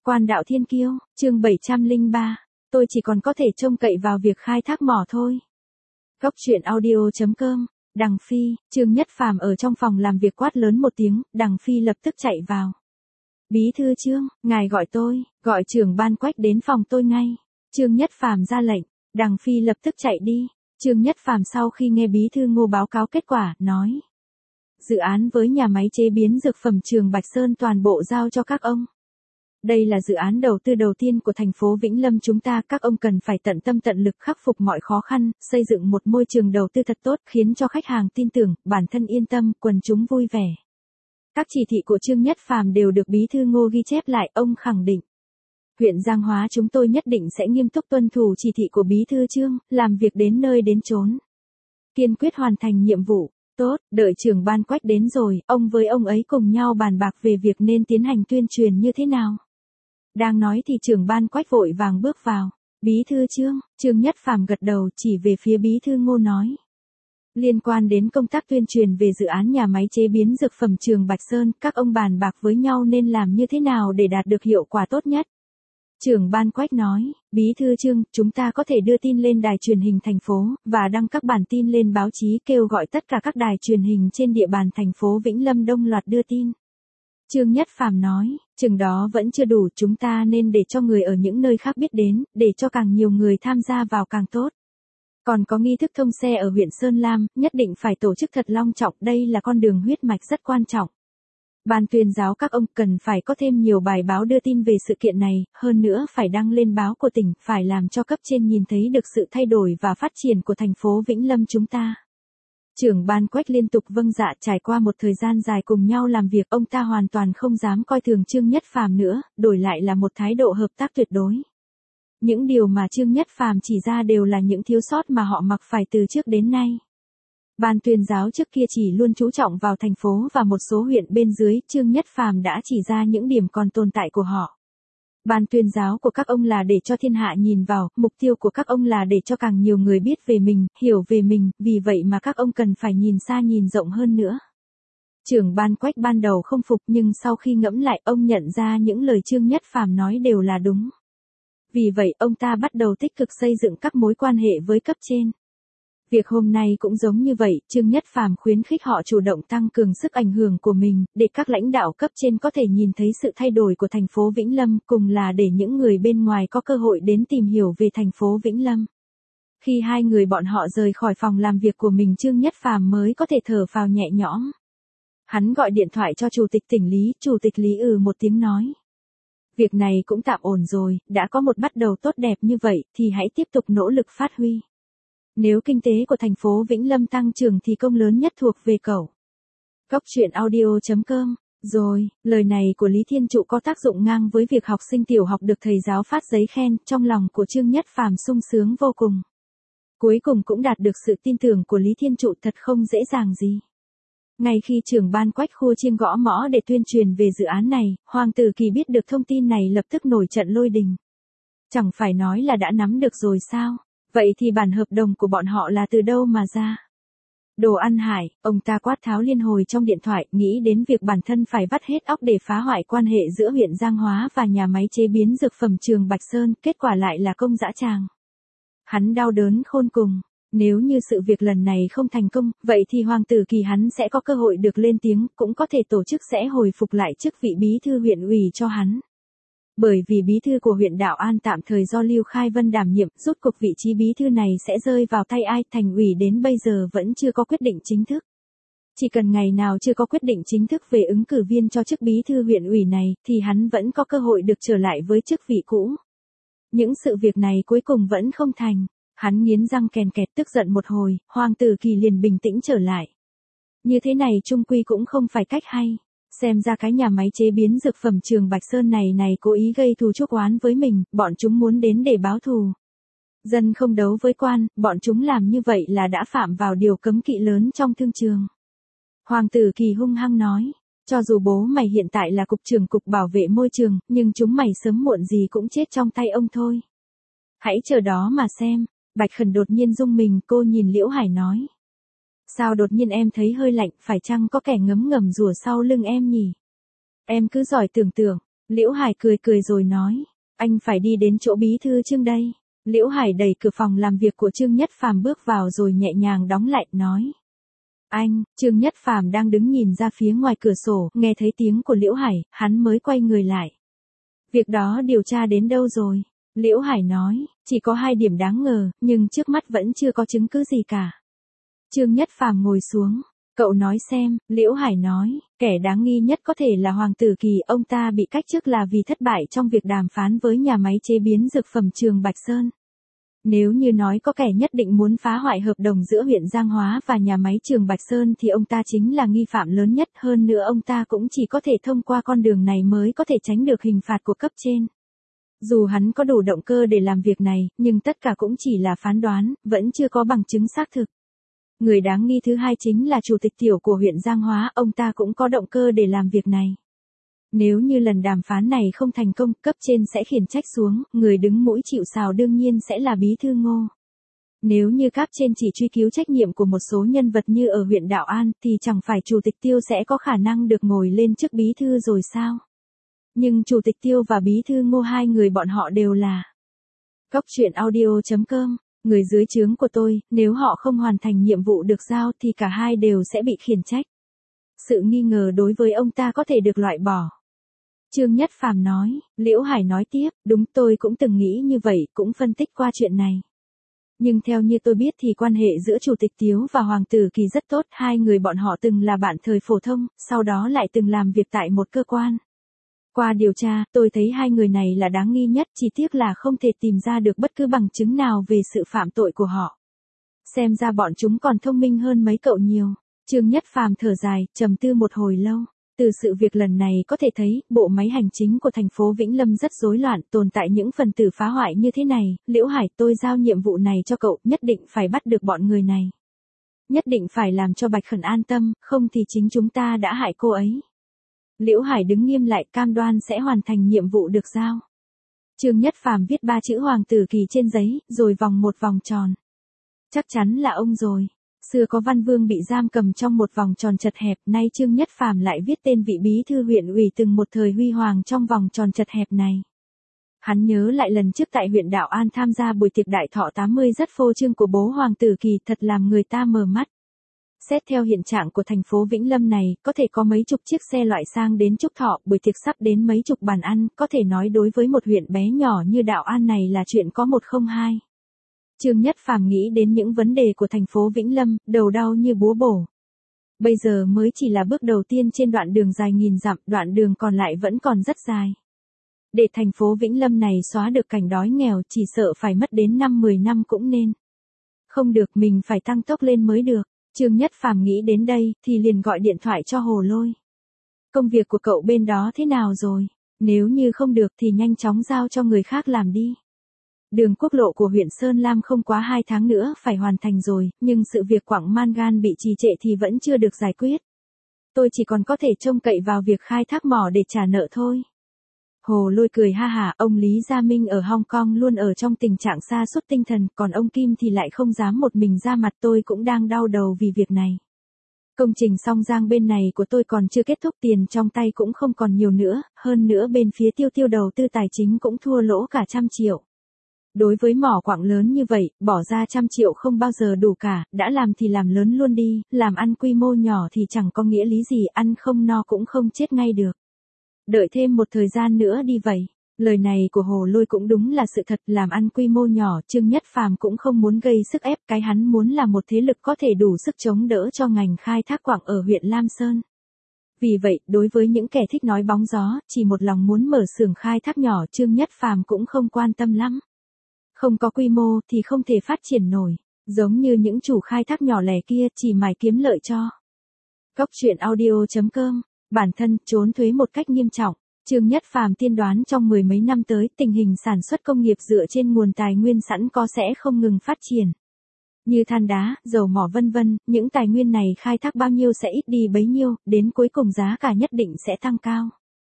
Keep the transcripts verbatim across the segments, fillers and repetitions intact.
Quan đạo thiên kiêu, chương bảy trăm lẻ ba, tôi chỉ còn có thể trông cậy vào việc khai thác mỏ thôi. Góc truyện audio chấm com, Đằng Phi, Trương Nhất Phàm ở trong phòng làm việc quát lớn một tiếng, Đằng Phi lập tức chạy vào. Bí thư Trương, ngài gọi tôi, gọi trưởng ban Quách đến phòng tôi ngay. Trương Nhất Phàm ra lệnh, Đằng Phi lập tức chạy đi. Trương Nhất Phàm sau khi nghe bí thư Ngô báo cáo kết quả, nói. Dự án với nhà máy chế biến dược phẩm Trường Bạch Sơn toàn bộ giao cho các ông. Đây là dự án đầu tư đầu tiên của thành phố Vĩnh Lâm chúng ta, các ông cần phải tận tâm tận lực khắc phục mọi khó khăn, xây dựng một môi trường đầu tư thật tốt, khiến cho khách hàng tin tưởng, bản thân yên tâm, quần chúng vui vẻ. Các chỉ thị của Trương Nhất Phàm đều được bí thư Ngô ghi chép lại, ông khẳng định. Huyện Giang Hóa chúng tôi nhất định sẽ nghiêm túc tuân thủ chỉ thị của bí thư Trương, làm việc đến nơi đến chốn. Kiên quyết hoàn thành nhiệm vụ. Tốt, đợi trưởng ban Quách đến rồi, ông với ông ấy cùng nhau bàn bạc về việc nên tiến hành tuyên truyền như thế nào. Đang nói thì trưởng ban Quách vội vàng bước vào. Bí thư Trương, Trương Nhất Phàm gật đầu chỉ về phía bí thư Ngô nói. Liên quan đến công tác tuyên truyền về dự án nhà máy chế biến dược phẩm Trường Bạch Sơn, các ông bàn bạc với nhau nên làm như thế nào để đạt được hiệu quả tốt nhất. Trưởng ban Quách nói, bí thư Trương, chúng ta có thể đưa tin lên đài truyền hình thành phố, và đăng các bản tin lên báo chí kêu gọi tất cả các đài truyền hình trên địa bàn thành phố Vĩnh Lâm đồng loạt đưa tin. Trương Nhất Phàm nói, chừng đó vẫn chưa đủ, chúng ta nên để cho người ở những nơi khác biết đến, để cho càng nhiều người tham gia vào càng tốt. Còn có nghi thức thông xe ở huyện Sơn Lam, nhất định phải tổ chức thật long trọng, đây là con đường huyết mạch rất quan trọng. Ban tuyên giáo các ông cần phải có thêm nhiều bài báo đưa tin về sự kiện này, hơn nữa phải đăng lên báo của tỉnh, phải làm cho cấp trên nhìn thấy được sự thay đổi và phát triển của thành phố Vĩnh Lâm chúng ta. Trưởng ban Quách liên tục vâng dạ, trải qua một thời gian dài cùng nhau làm việc, ông ta hoàn toàn không dám coi thường Trương Nhất Phàm nữa, đổi lại là một thái độ hợp tác tuyệt đối. Những điều mà Trương Nhất Phàm chỉ ra đều là những thiếu sót mà họ mặc phải từ trước đến nay. Ban tuyên giáo trước kia chỉ luôn chú trọng vào thành phố và một số huyện bên dưới, Trương Nhất Phàm đã chỉ ra những điểm còn tồn tại của họ. Ban tuyên giáo của các ông là để cho thiên hạ nhìn vào, mục tiêu của các ông là để cho càng nhiều người biết về mình, hiểu về mình, vì vậy mà các ông cần phải nhìn xa nhìn rộng hơn nữa. Trưởng ban Quách ban đầu không phục nhưng sau khi ngẫm lại ông nhận ra những lời Trương Nhất Phàm nói đều là đúng. Vì vậy ông ta bắt đầu tích cực xây dựng các mối quan hệ với cấp trên. Việc hôm nay cũng giống như vậy, Trương Nhất Phàm khuyến khích họ chủ động tăng cường sức ảnh hưởng của mình, để các lãnh đạo cấp trên có thể nhìn thấy sự thay đổi của thành phố Vĩnh Lâm, cùng là để những người bên ngoài có cơ hội đến tìm hiểu về thành phố Vĩnh Lâm. Khi hai người bọn họ rời khỏi phòng làm việc của mình, Trương Nhất Phàm mới có thể thở phào nhẹ nhõm. Hắn gọi điện thoại cho chủ tịch tỉnh Lý, chủ tịch Lý ừ một tiếng nói. Việc này cũng tạm ổn rồi, đã có một bắt đầu tốt đẹp như vậy, thì hãy tiếp tục nỗ lực phát huy. Nếu kinh tế của thành phố Vĩnh Lâm tăng trưởng thì công lớn nhất thuộc về cậu. Góc truyện audio chấm com, rồi, lời này của Lý Thiên Trụ có tác dụng ngang với việc học sinh tiểu học được thầy giáo phát giấy khen, trong lòng của Trương Nhất Phàm sung sướng vô cùng. Cuối cùng cũng đạt được sự tin tưởng của Lý Thiên Trụ thật không dễ dàng gì. Ngay khi trưởng ban Quách khua chiêng gõ mõ để tuyên truyền về dự án này, Hoàng Tử Kỳ biết được thông tin này lập tức nổi trận lôi đình. Chẳng phải nói là đã nắm được rồi sao? Vậy thì bản hợp đồng của bọn họ là từ đâu mà ra? Đồ ăn hại, ông ta quát tháo liên hồi trong điện thoại, nghĩ đến việc bản thân phải vắt hết óc để phá hoại quan hệ giữa huyện Giang Hóa và nhà máy chế biến dược phẩm Trường Bạch Sơn, kết quả lại là công dã tràng. Hắn đau đớn khôn cùng. Nếu như sự việc lần này không thành công, vậy thì Hoàng Tử Kỳ hắn sẽ có cơ hội được lên tiếng, cũng có thể tổ chức sẽ hồi phục lại chức vị bí thư huyện ủy cho hắn. Bởi vì bí thư của huyện Đạo An tạm thời do Lưu Khai Vân đảm nhiệm, rốt cuộc vị trí bí thư này sẽ rơi vào tay ai, thành ủy đến bây giờ vẫn chưa có quyết định chính thức. Chỉ cần ngày nào chưa có quyết định chính thức về ứng cử viên cho chức bí thư huyện ủy này, thì hắn vẫn có cơ hội được trở lại với chức vị cũ. Những sự việc này cuối cùng vẫn không thành. Hắn nghiến răng kèn kẹt tức giận một hồi, Hoàng Tử Kỳ liền bình tĩnh trở lại. Như thế này chung quy cũng không phải cách hay. Xem ra cái nhà máy chế biến dược phẩm Trường Bạch Sơn này này cố ý gây thù chuốc oán với mình, bọn chúng muốn đến để báo thù. Dân không đấu với quan, bọn chúng làm như vậy là đã phạm vào điều cấm kỵ lớn trong thương trường. Hoàng Tử Kỳ hung hăng nói, cho dù bố mày hiện tại là cục trưởng cục bảo vệ môi trường, nhưng chúng mày sớm muộn gì cũng chết trong tay ông thôi. Hãy chờ đó mà xem. Bạch Khẩn đột nhiên rung mình, cô nhìn Liễu Hải nói. Sao đột nhiên em thấy hơi lạnh, phải chăng có kẻ ngấm ngầm rủa sau lưng em nhỉ? Em cứ giỏi tưởng tượng, Liễu Hải cười cười rồi nói, anh phải đi đến chỗ bí thư Trương đây. Liễu Hải đẩy cửa phòng làm việc của Trương Nhất Phàm bước vào rồi nhẹ nhàng đóng lại, nói. Anh, Trương Nhất Phàm đang đứng nhìn ra phía ngoài cửa sổ, nghe thấy tiếng của Liễu Hải, hắn mới quay người lại. Việc đó điều tra đến đâu rồi? Liễu Hải nói, chỉ có hai điểm đáng ngờ, nhưng trước mắt vẫn chưa có chứng cứ gì cả. Trương Nhất Phàm ngồi xuống. Cậu nói xem, Liễu Hải nói, kẻ đáng nghi nhất có thể là Hoàng Tử Kỳ, ông ta bị cách chức là vì thất bại trong việc đàm phán với nhà máy chế biến dược phẩm Trường Bạch Sơn. Nếu như nói có kẻ nhất định muốn phá hoại hợp đồng giữa huyện Giang Hóa và nhà máy Trường Bạch Sơn thì ông ta chính là nghi phạm lớn nhất, hơn nữa ông ta cũng chỉ có thể thông qua con đường này mới có thể tránh được hình phạt của cấp trên. Dù hắn có đủ động cơ để làm việc này, nhưng tất cả cũng chỉ là phán đoán, vẫn chưa có bằng chứng xác thực. Người đáng nghi thứ hai chính là chủ tịch tiểu của huyện Giang Hóa, ông ta cũng có động cơ để làm việc này. Nếu như lần đàm phán này không thành công, cấp trên sẽ khiển trách xuống, người đứng mũi chịu sào đương nhiên sẽ là bí thư Ngô. Nếu như cấp trên chỉ truy cứu trách nhiệm của một số nhân vật như ở huyện Đạo An, thì chẳng phải chủ tịch Tiêu sẽ có khả năng được ngồi lên chức bí thư rồi sao? Nhưng chủ tịch Tiêu và bí thư Ngô, hai người bọn họ đều là Cóc truyện audio chấm com, người dưới trướng của tôi, nếu họ không hoàn thành nhiệm vụ được giao thì cả hai đều sẽ bị khiển trách. Sự nghi ngờ đối với ông ta có thể được loại bỏ. Trương Nhất Phàm nói, Liễu Hải nói tiếp, đúng, tôi cũng từng nghĩ như vậy, cũng phân tích qua chuyện này. Nhưng theo như tôi biết thì quan hệ giữa Chủ tịch Tiếu và Hoàng Tử Kỳ rất tốt, hai người bọn họ từng là bạn thời phổ thông, sau đó lại từng làm việc tại một cơ quan. Qua điều tra, tôi thấy hai người này là đáng nghi nhất, chỉ tiếc là không thể tìm ra được bất cứ bằng chứng nào về sự phạm tội của họ. Xem ra bọn chúng còn thông minh hơn mấy cậu nhiều. Trương Nhất Phàm thở dài, trầm tư một hồi lâu. Từ sự việc lần này có thể thấy, bộ máy hành chính của thành phố Vĩnh Lâm rất rối loạn, tồn tại những phần tử phá hoại như thế này. Liễu Hải, tôi giao nhiệm vụ này cho cậu, nhất định phải bắt được bọn người này. Nhất định phải làm cho Bạch Khẩn an tâm, không thì chính chúng ta đã hại cô ấy. Liễu Hải đứng nghiêm lại, cam đoan sẽ hoàn thành nhiệm vụ được giao. Trương Nhất Phàm viết ba chữ Hoàng Tử Kỳ trên giấy, rồi vòng một vòng tròn. Chắc chắn là ông rồi. Xưa có Văn Vương bị giam cầm trong một vòng tròn chật hẹp, nay Trương Nhất Phàm lại viết tên vị bí thư huyện ủy từng một thời huy hoàng trong vòng tròn chật hẹp này. Hắn nhớ lại lần trước tại huyện Đạo An tham gia buổi tiệc đại thọ tám mươi rất phô trương của bố Hoàng Tử Kỳ, thật làm người ta mờ mắt. Xét theo hiện trạng của thành phố Vĩnh Lâm này, có thể có mấy chục chiếc xe loại sang đến chúc thọ, buổi tiệc sắp đến mấy chục bàn ăn, có thể nói đối với một huyện bé nhỏ như Đạo An này là chuyện có một không hai. Trương Nhất Phàm nghĩ đến những vấn đề của thành phố Vĩnh Lâm, đầu đau như búa bổ. Bây giờ mới chỉ là bước đầu tiên trên đoạn đường dài nghìn dặm, đoạn đường còn lại vẫn còn rất dài. Để thành phố Vĩnh Lâm này xóa được cảnh đói nghèo chỉ sợ phải mất đến năm mười năm cũng nên. Không được, mình phải tăng tốc lên mới được. Trương Nhất Phàm nghĩ đến đây, thì liền gọi điện thoại cho Hồ Lôi. Công việc của cậu bên đó thế nào rồi? Nếu như không được thì nhanh chóng giao cho người khác làm đi. Đường quốc lộ của huyện Sơn Lam không quá hai tháng nữa phải hoàn thành rồi, nhưng sự việc quặng mangan bị trì trệ thì vẫn chưa được giải quyết. Tôi chỉ còn có thể trông cậy vào việc khai thác mỏ để trả nợ thôi. Hồ Lôi cười ha hả, ông Lý Gia Minh ở Hong Kong luôn ở trong tình trạng sa sút tinh thần, còn ông Kim thì lại không dám một mình ra mặt, tôi cũng đang đau đầu vì việc này. Công trình Song Giang bên này của tôi còn chưa kết thúc, tiền trong tay cũng không còn nhiều nữa, hơn nữa bên phía Tiêu Tiêu đầu tư tài chính cũng thua lỗ cả trăm triệu. Đối với mỏ quặng lớn như vậy, bỏ ra trăm triệu không bao giờ đủ cả, đã làm thì làm lớn luôn đi, làm ăn quy mô nhỏ thì chẳng có nghĩa lý gì, ăn không no cũng không chết ngay được. Đợi thêm một thời gian nữa đi vậy. Lời này của Hồ Lôi cũng đúng là sự thật, làm ăn quy mô nhỏ, Trương Nhất Phàm cũng không muốn gây sức ép, cái hắn muốn là một thế lực có thể đủ sức chống đỡ cho ngành khai thác quặng ở huyện Lam Sơn. Vì vậy, đối với những kẻ thích nói bóng gió, chỉ một lòng muốn mở xưởng khai thác nhỏ, Trương Nhất Phàm cũng không quan tâm lắm. Không có quy mô thì không thể phát triển nổi, giống như những chủ khai thác nhỏ lẻ kia chỉ mải kiếm lợi cho. Cóc truyện audio chấm com, bản thân trốn thuế một cách nghiêm trọng. Trương Nhất Phàm tiên đoán trong mười mấy năm tới, tình hình sản xuất công nghiệp dựa trên nguồn tài nguyên sẵn có sẽ không ngừng phát triển. Như than đá, dầu mỏ vân vân, những tài nguyên này khai thác bao nhiêu sẽ ít đi bấy nhiêu, đến cuối cùng giá cả nhất định sẽ tăng cao.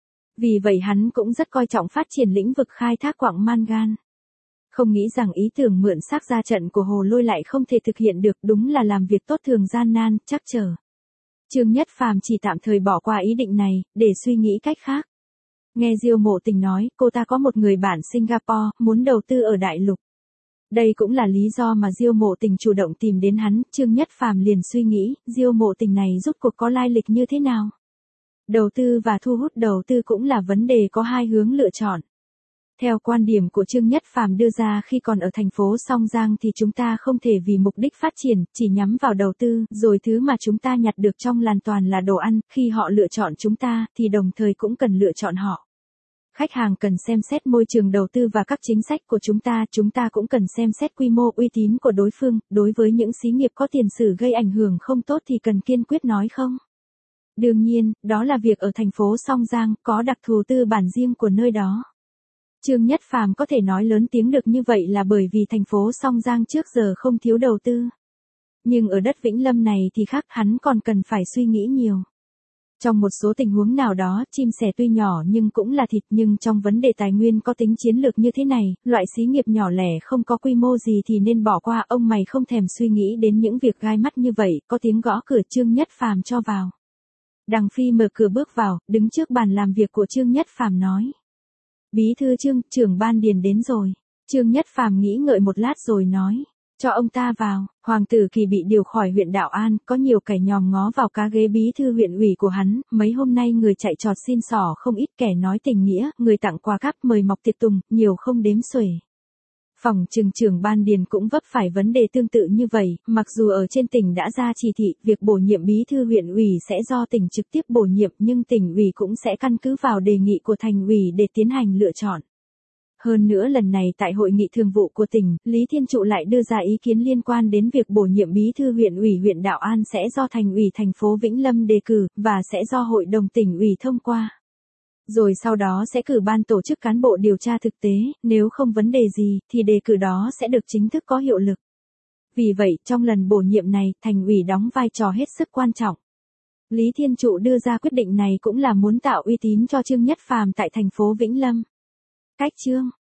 Vì vậy hắn cũng rất coi trọng phát triển lĩnh vực khai thác quặng mangan. Không nghĩ rằng ý tưởng mượn xác ra trận của Hồ Lôi lại không thể thực hiện được, đúng là làm việc tốt thường gian nan, trắc trở. Trương Nhất Phàm chỉ tạm thời bỏ qua ý định này, để suy nghĩ cách khác. Nghe Diêu Mộ Tình nói, cô ta có một người bạn Singapore, muốn đầu tư ở đại lục. Đây cũng là lý do mà Diêu Mộ Tình chủ động tìm đến hắn, Trương Nhất Phàm liền suy nghĩ, Diêu Mộ Tình này rốt cuộc có lai lịch như thế nào? Đầu tư và thu hút đầu tư cũng là vấn đề có hai hướng lựa chọn. Theo quan điểm của Trương Nhất Phàm đưa ra khi còn ở thành phố Song Giang thì chúng ta không thể vì mục đích phát triển, chỉ nhắm vào đầu tư, rồi thứ mà chúng ta nhặt được trong làn toàn là đồ ăn, khi họ lựa chọn chúng ta, thì đồng thời cũng cần lựa chọn họ. Khách hàng cần xem xét môi trường đầu tư và các chính sách của chúng ta, chúng ta cũng cần xem xét quy mô uy tín của đối phương, đối với những xí nghiệp có tiền sử gây ảnh hưởng không tốt thì cần kiên quyết nói không. Đương nhiên, đó là việc ở thành phố Song Giang, có đặc thù tư bản riêng của nơi đó. Trương Nhất Phàm có thể nói lớn tiếng được như vậy là bởi vì thành phố Song Giang trước giờ không thiếu đầu tư. Nhưng ở đất Vĩnh Lâm này thì khác, hắn còn cần phải suy nghĩ nhiều. Trong một số tình huống nào đó, chim sẻ tuy nhỏ nhưng cũng là thịt, nhưng trong vấn đề tài nguyên có tính chiến lược như thế này, loại xí nghiệp nhỏ lẻ không có quy mô gì thì nên bỏ qua, ông mày không thèm suy nghĩ đến những việc gai mắt như vậy, có tiếng gõ cửa, Trương Nhất Phàm cho vào. Đằng Phi mở cửa bước vào, đứng trước bàn làm việc của Trương Nhất Phàm nói. Bí thư Trương, trưởng ban Điền đến rồi. Trương Nhất Phàm nghĩ ngợi một lát rồi nói. Cho ông ta vào. Hoàng tử Kỳ bị điều khỏi huyện Đạo An, có nhiều kẻ nhòm ngó vào cá ghế bí thư huyện ủy của hắn, mấy hôm nay người chạy trọt xin xỏ không ít, kẻ nói tình nghĩa, người tặng quà cáp mời mọc tiệc tùng, nhiều không đếm xuể. Phòng trừng trưởng ban Điền cũng vấp phải vấn đề tương tự như vậy, mặc dù ở trên tỉnh đã ra chỉ thị, việc bổ nhiệm bí thư huyện ủy sẽ do tỉnh trực tiếp bổ nhiệm, nhưng tỉnh ủy cũng sẽ căn cứ vào đề nghị của thành ủy để tiến hành lựa chọn. Hơn nữa lần này tại hội nghị thường vụ của tỉnh, Lý Thiên Trụ lại đưa ra ý kiến liên quan đến việc bổ nhiệm bí thư huyện ủy huyện Đạo An sẽ do thành ủy thành phố Vĩnh Lâm đề cử, và sẽ do hội đồng tỉnh ủy thông qua. Rồi sau đó sẽ cử ban tổ chức cán bộ điều tra thực tế, nếu không vấn đề gì, thì đề cử đó sẽ được chính thức có hiệu lực. Vì vậy, trong lần bổ nhiệm này, thành ủy đóng vai trò hết sức quan trọng. Lý Thiên Trụ đưa ra quyết định này cũng là muốn tạo uy tín cho Trương Nhất Phàm tại thành phố Vĩnh Lâm. Cách chương